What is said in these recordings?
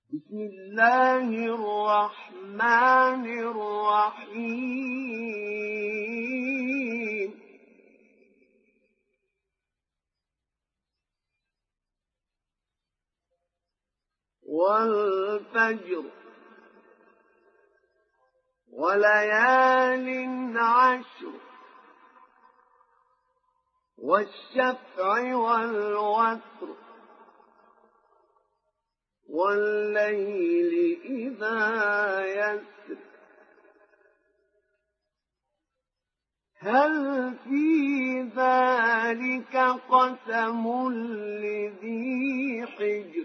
بسم الله الرحمن الرحيم والفجر وليال عشر والشفع والوتر والليل إذا يسر هل في ذلك قسم لذي حجر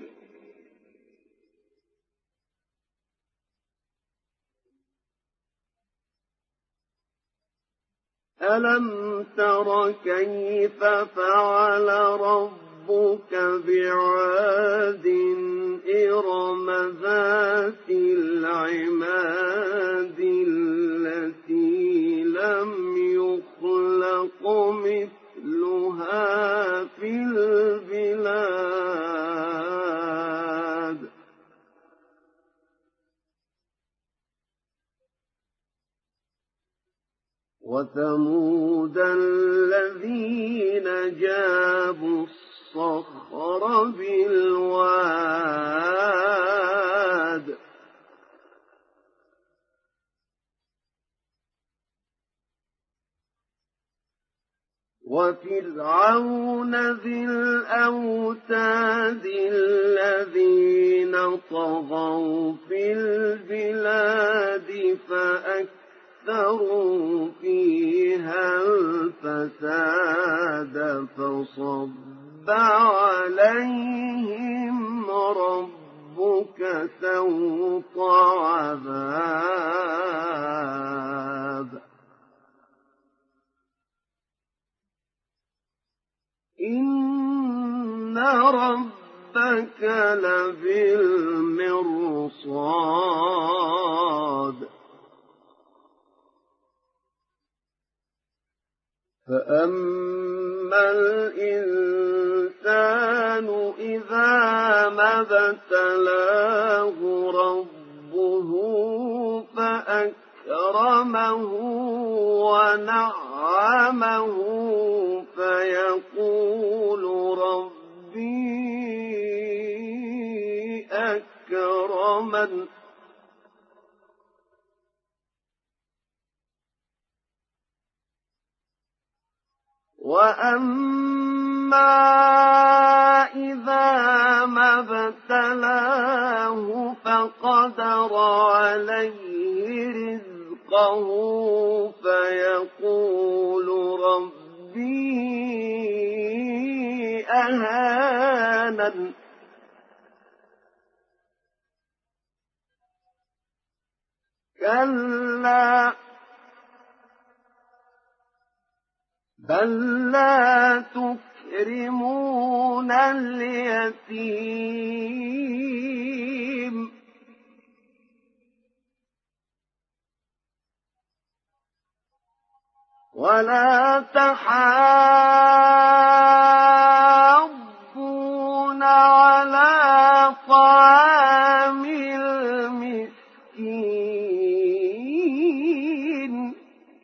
ألم تر كيف فعل ربك بعاد إرم ذات العماد التي لم يخلق مثلها في البلاد وثمود الذين جابوا الصخر بالواد وفرعون ذي الأوتاد الذين طغوا في البلاد فأكثروا فيها الفساد فصب عليهم ربك سوط عذاب إن ربك لبالمرصاد فأما الإنسان إذا ما ابتلاه ربه فأكرمه ونعمه فيقول ربي أكرمن وأما إذا ما ابتلاه فقدر عليه رزقه فيقول ربي أهانن كلا بل لا تكرمون اليتيم ولا تحاضون على طعام المسكين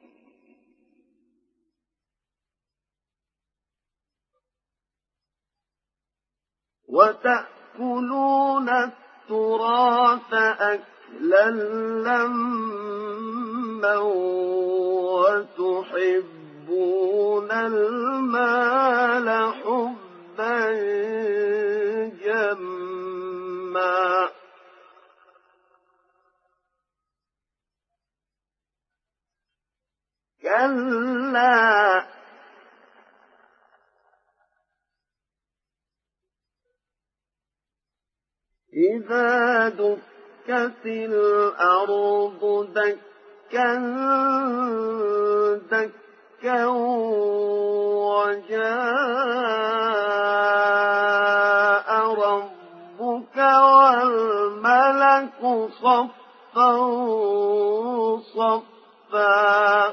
وتأكلون التراث أكلا لما وتحبون المال حبا جما كلا إذا دكت الأرض دكا دكا وجاء ربك والملك صفا صفا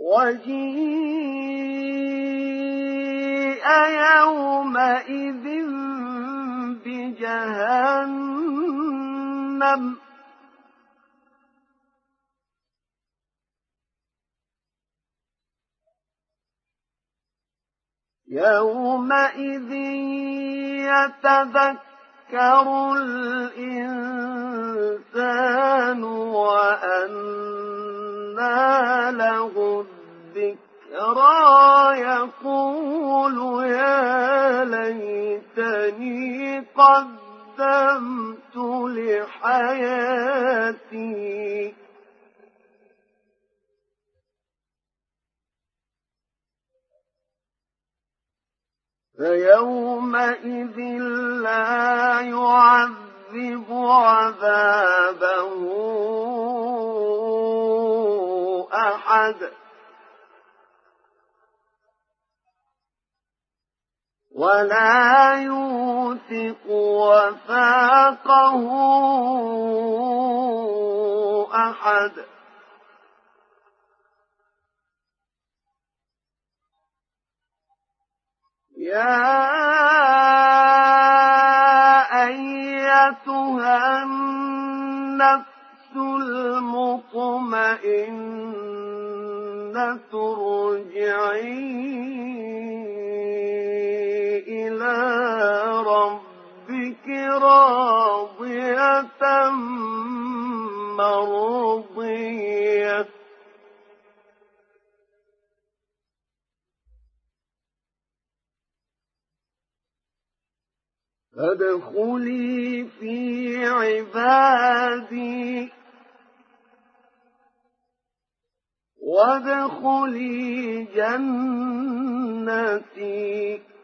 وجيء يومئذ بجهنم يومئذ يتذكر الإنسان وأنى له الذكرى يقول يا ليتني قدمت لحياتي فيومئذ لا يعذب عذابه أحد ولا يوثق وثاقه أحد يا أيتها النفس المطمئنة ارجعي إلى ربك راضية مرضية فادخلي في عبادي وادخلي جنتي